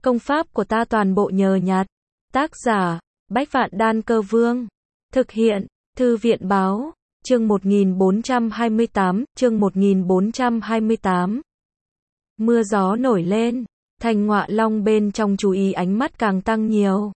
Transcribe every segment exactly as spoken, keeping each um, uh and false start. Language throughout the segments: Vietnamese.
Công pháp của ta toàn bộ nhờ nhặt. Tác giả, Bách Vạn Đan Cơ Vương. Thực hiện, Thư viện Báo. Chương một nghìn bốn trăm hai mươi tám, chương một nghìn bốn trăm hai mươi tám. Mưa gió nổi lên, Thành Ngọa Long bên trong chú ý ánh mắt càng tăng nhiều.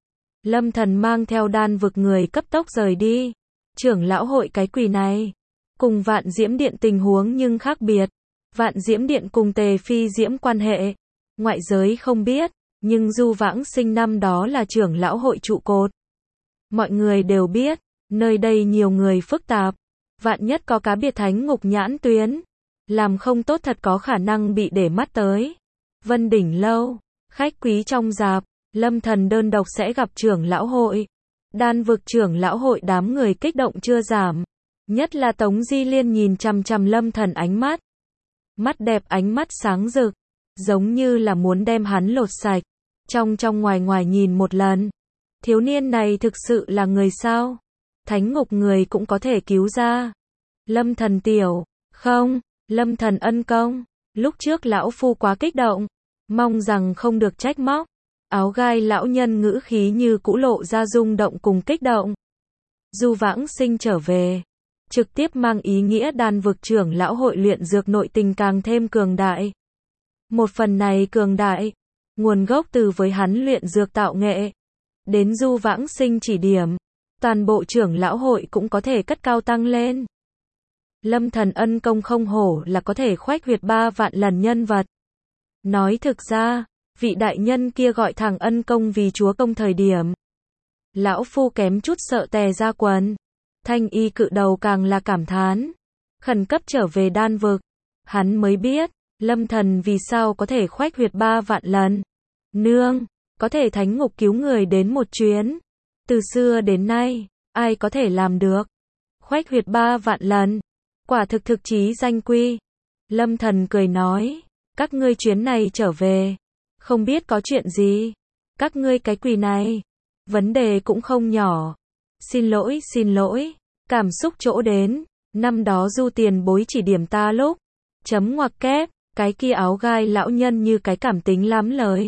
Lâm Thần mang theo đan vực người cấp tốc rời đi. Trưởng lão hội cái quỷ này, cùng Vạn Diễm Điện tình huống nhưng khác biệt. Vạn Diễm Điện cùng Tề Phi Diễm quan hệ, ngoại giới không biết, nhưng Du Vãng Sinh năm đó là trưởng lão hội trụ cột. Mọi người đều biết, nơi đây nhiều người phức tạp, vạn nhất có cá biệt thánh ngục nhãn tuyến, làm không tốt thật có khả năng bị để mắt tới. Vân Đỉnh Lâu, khách quý trong dạp, Lâm Thần đơn độc sẽ gặp trưởng lão hội. Đan vực trưởng lão hội đám người kích động chưa giảm, nhất là Tống Di Liên nhìn chằm chằm Lâm Thần ánh mắt. Mắt đẹp ánh mắt sáng rực, giống như là muốn đem hắn lột sạch, trong trong ngoài ngoài nhìn một lần. Thiếu niên này thực sự là người sao? Thánh ngục người cũng có thể cứu ra. Lâm Thần tiểu, không, Lâm Thần ân công, lúc trước lão phu quá kích động, mong rằng không được trách móc. Áo gai lão nhân ngữ khí như cũ lộ ra rung động cùng kích động. Du Vãng Sinh trở về, trực tiếp mang ý nghĩa đan vực trưởng lão hội luyện dược nội tình càng thêm cường đại. Một phần này cường đại, nguồn gốc từ với hắn luyện dược tạo nghệ, đến Du Vãng Sinh chỉ điểm, toàn bộ trưởng lão hội cũng có thể cất cao tăng lên. Lâm Thần ân công không hổ là có thể khoách huyệt ba vạn lần nhân vật. Nói thực ra, vị đại nhân kia gọi thẳng ân công vì chúa công thời điểm, lão phu kém chút sợ tè ra quần. Thanh y cự đầu càng là cảm thán, khẩn cấp trở về đan vực, hắn mới biết, Lâm Thần vì sao có thể khoách huyệt ba vạn lần. Nương, có thể thánh ngục cứu người đến một chuyến. Từ xưa đến nay, ai có thể làm được? Khoách huyệt ba vạn lần, quả thực thực chí danh quy. Lâm Thần cười nói, các ngươi chuyến này trở về, không biết có chuyện gì. Các ngươi cái quỷ này, vấn đề cũng không nhỏ. Xin lỗi, xin lỗi, cảm xúc chỗ đến, năm đó Du tiền bối chỉ điểm ta lúc, chấm ngoặc kép, cái kia áo gai lão nhân như cái cảm tính lắm lời.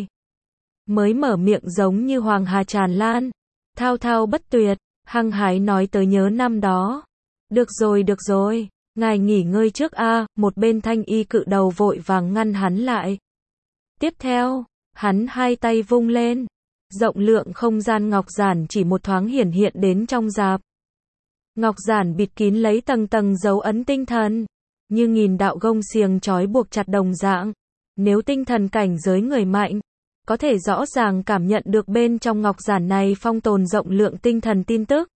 Mới mở miệng giống như hoàng hà tràn lan, thao thao bất tuyệt, hăng hái nói tới nhớ năm đó. Được rồi được rồi, ngài nghỉ ngơi trước a, một bên thanh y cự đầu vội vàng ngăn hắn lại. Tiếp theo, hắn hai tay vung lên. Rộng lượng không gian ngọc giản chỉ một thoáng hiển hiện đến trong dạp. Ngọc giản bịt kín lấy tầng tầng dấu ấn tinh thần, như nghìn đạo gông xiềng trói buộc chặt đồng dạng. Nếu tinh thần cảnh giới người mạnh, có thể rõ ràng cảm nhận được bên trong ngọc giản này phong tồn rộng lượng tinh thần tin tức.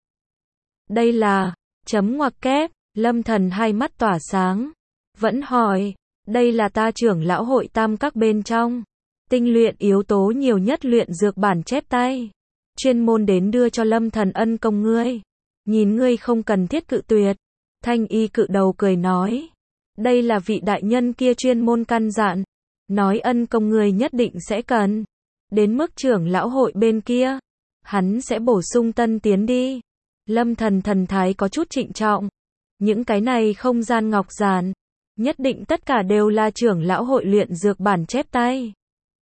Đây là, chấm ngoặc kép, Lâm Thần hai mắt tỏa sáng. Vẫn hỏi, đây là ta trưởng lão hội tam các bên trong. Tinh luyện yếu tố nhiều nhất luyện dược bản chép tay. Chuyên môn đến đưa cho Lâm Thần ân công ngươi. Nhìn ngươi không cần thiết cự tuyệt. Thanh y cự đầu cười nói. Đây là vị đại nhân kia chuyên môn căn dặn. Nói ân công ngươi nhất định sẽ cần. Đến mức trưởng lão hội bên kia, hắn sẽ bổ sung tân tiến đi. Lâm Thần thần thái có chút trịnh trọng. Những cái này không gian ngọc giản, nhất định tất cả đều là trưởng lão hội luyện dược bản chép tay.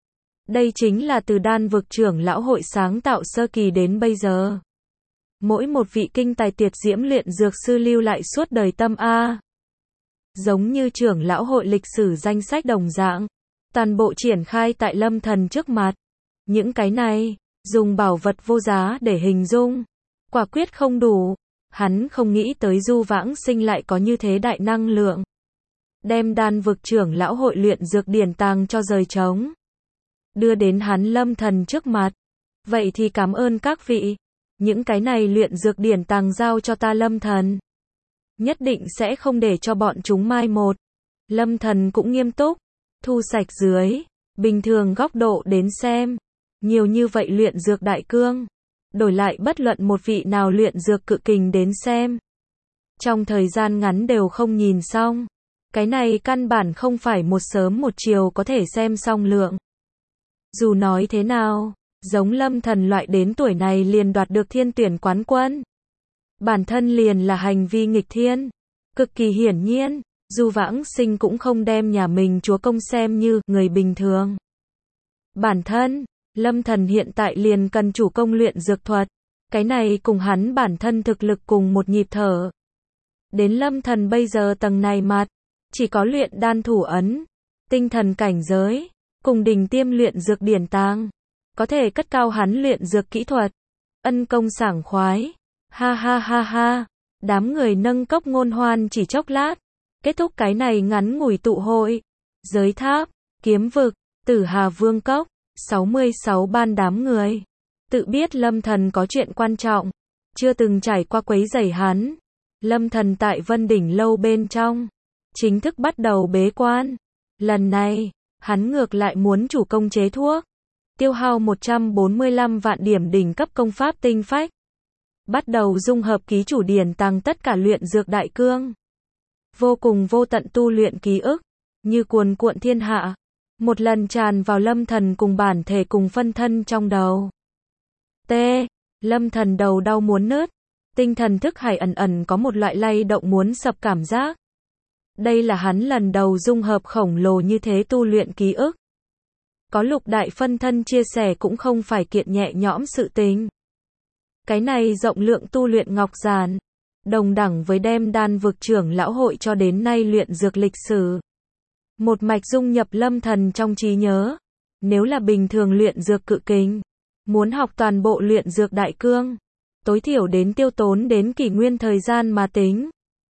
Đây chính là từ đan vực trưởng lão hội sáng tạo sơ kỳ đến bây giờ. Mỗi một vị kinh tài tuyệt diễm luyện dược sư lưu lại suốt đời tâm A. Giống như trưởng lão hội lịch sử danh sách đồng dạng, toàn bộ triển khai tại Lâm Thần trước mặt. Những cái này, dùng bảo vật vô giá để hình dung, quả quyết không đủ. Hắn không nghĩ tới Du Vãng Sinh lại có như thế đại năng lượng. Đem đan vực trưởng lão hội luyện dược điển tàng cho rời trống. Đưa đến hắn Lâm Thần trước mặt. Vậy thì cảm ơn các vị. Những cái này luyện dược điển tàng giao cho ta Lâm Thần. Nhất định sẽ không để cho bọn chúng mai một. Lâm Thần cũng nghiêm túc. Thu sạch dưới. Bình thường góc độ đến xem. Nhiều như vậy luyện dược đại cương. Đổi lại bất luận một vị nào luyện dược cự kình đến xem. Trong thời gian ngắn đều không nhìn xong. Cái này căn bản không phải một sớm một chiều có thể xem xong lượng. Dù nói thế nào, giống Lâm Thần loại đến tuổi này liền đoạt được thiên tuyển quán quân. Bản thân liền là hành vi nghịch thiên. Cực kỳ hiển nhiên, Du Vãng Sinh cũng không đem nhà mình chúa công xem như người bình thường. Bản thân, Lâm Thần hiện tại liền cần chủ công luyện dược thuật. Cái này cùng hắn bản thân thực lực cùng một nhịp thở. Đến Lâm Thần bây giờ tầng này mặt, chỉ có luyện đan thủ ấn, tinh thần cảnh giới, cùng đỉnh tiêm luyện dược điển tàng, có thể cất cao hắn luyện dược kỹ thuật. Ân công sảng khoái. Ha ha ha ha. Đám người nâng cốc ngôn hoan chỉ chốc lát. Kết thúc cái này ngắn ngủi tụ hội. Giới tháp, kiếm vực, Tử Hà Vương Cốc, sáu mươi sáu ban đám người. Tự biết Lâm Thần có chuyện quan trọng, chưa từng trải qua quấy rầy hắn. Lâm Thần tại Vân Đỉnh lâu bên trong, chính thức bắt đầu bế quan. Lần này, hắn ngược lại muốn chủ công chế thuốc. Tiêu hao một trăm bốn mươi lăm vạn điểm đỉnh cấp công pháp tinh phách. Bắt đầu dung hợp ký chủ điển tàng tất cả luyện dược đại cương. Vô cùng vô tận tu luyện ký ức, như cuồn cuộn thiên hạ. Một lần tràn vào Lâm Thần cùng bản thể cùng phân thân trong đầu. T. Lâm Thần đầu đau muốn nứt. Tinh thần thức hải ẩn ẩn có một loại lay động muốn sập cảm giác. Đây là hắn lần đầu dung hợp khổng lồ như thế tu luyện ký ức. Có lục đại phân thân chia sẻ cũng không phải kiện nhẹ nhõm sự tình. Cái này rộng lượng tu luyện ngọc giản, đồng đẳng với đem đan vực trưởng lão hội cho đến nay luyện dược lịch sử. Một mạch dung nhập Lâm Thần trong trí nhớ. Nếu là bình thường luyện dược cự kình, muốn học toàn bộ luyện dược đại cương, tối thiểu đến tiêu tốn đến kỷ nguyên thời gian mà tính.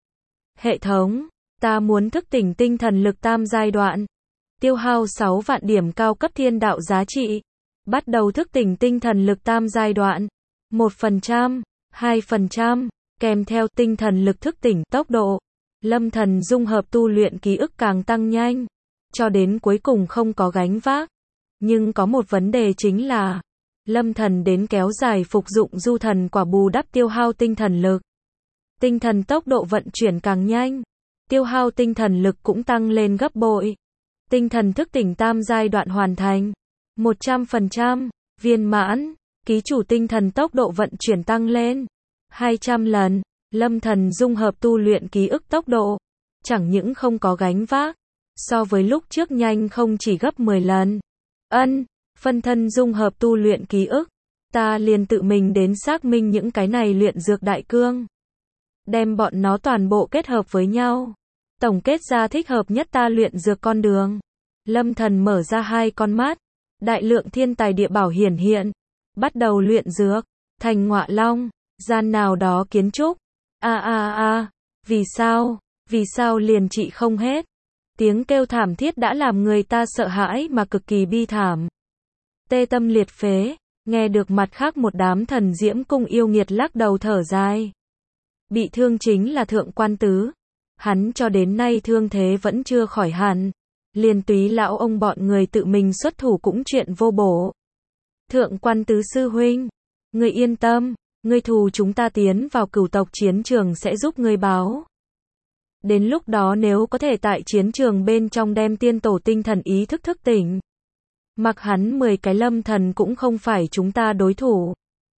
Hệ thống, ta muốn thức tỉnh tinh thần lực tam giai đoạn. Tiêu hao sáu vạn điểm cao cấp thiên đạo giá trị. Bắt đầu thức tỉnh tinh thần lực tam giai đoạn. một phần trăm, hai phần trăm, kèm theo tinh thần lực thức tỉnh tốc độ. Lâm Thần dung hợp tu luyện ký ức càng tăng nhanh, cho đến cuối cùng không có gánh vác. Nhưng có một vấn đề chính là, Lâm Thần đến kéo dài phục dụng du thần quả bù đắp tiêu hao tinh thần lực. Tinh thần tốc độ vận chuyển càng nhanh, tiêu hao tinh thần lực cũng tăng lên gấp bội. Tinh thần thức tỉnh tam giai đoạn hoàn thành. một trăm phần trăm, viên mãn, ký chủ tinh thần tốc độ vận chuyển tăng lên. hai trăm lần, Lâm Thần dung hợp tu luyện ký ức tốc độ. Chẳng những không có gánh vác, so với lúc trước nhanh không chỉ gấp mười lần. Ân, phân thân dung hợp tu luyện ký ức. Ta liền tự mình đến xác minh những cái này luyện dược đại cương. Đem bọn nó toàn bộ kết hợp với nhau. Tổng kết ra thích hợp nhất ta luyện dược con đường. Lâm Thần mở ra hai con mắt. Đại lượng thiên tài địa bảo hiển hiện. Bắt đầu luyện dược. Thành Ngọa Long. Gian nào đó kiến trúc. A a a. Vì sao? Vì sao liền trị không hết? Tiếng kêu thảm thiết đã làm người ta sợ hãi mà cực kỳ bi thảm. Tê tâm liệt phế. Nghe được mặt khác một đám thần diễm cung yêu nghiệt lắc đầu thở dài. Bị thương chính là thượng quan tứ. Hắn cho đến nay thương thế vẫn chưa khỏi hẳn. Liền túy lão ông bọn người tự mình xuất thủ cũng chuyện vô bổ. Thượng quan tứ sư huynh, ngươi yên tâm, ngươi thù chúng ta tiến vào cửu tộc chiến trường sẽ giúp ngươi báo. Đến lúc đó nếu có thể tại chiến trường bên trong đem tiên tổ tinh thần ý thức thức tỉnh. Mặc hắn mười cái Lâm Thần cũng không phải chúng ta đối thủ.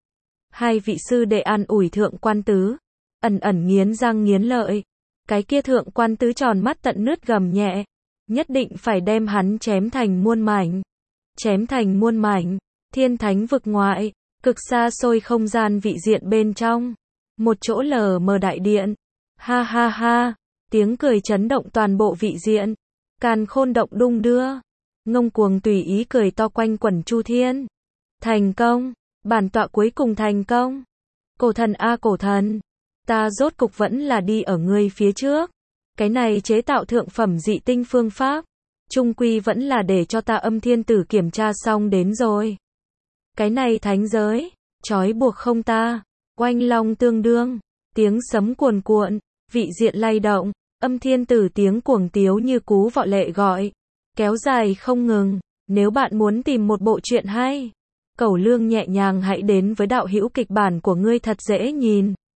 Hai vị sư đệ an ủi thượng quan tứ, ẩn ẩn nghiến răng nghiến lợi. Cái kia thượng quan tứ tròn mắt tận nước gầm nhẹ. Nhất định phải đem hắn chém thành muôn mảnh. Chém thành muôn mảnh. Thiên thánh vực ngoại, cực xa xôi không gian vị diện bên trong. Một chỗ lờ mờ đại điện. Ha ha ha. Tiếng cười chấn động toàn bộ vị diện. Càn khôn động đung đưa. Ngông cuồng tùy ý cười to quanh quẩn chu thiên. Thành công. Bản tọa cuối cùng thành công. Cổ thần a cổ thần. Ta rốt cục vẫn là đi ở ngươi phía trước. Cái này chế tạo thượng phẩm dị tinh phương pháp. Trung quy vẫn là để cho ta âm thiên tử kiểm tra xong đến rồi. Cái này thánh giới. Trói buộc không ta. Oanh long tương đương. Tiếng sấm cuồn cuộn. Vị diện lay động. Âm thiên tử tiếng cuồng tiếu như cú vọ lệ gọi. Kéo dài không ngừng. Nếu bạn muốn tìm một bộ truyện hay. Cẩu lương nhẹ nhàng hãy đến với đạo hữu kịch bản của ngươi thật dễ nhìn.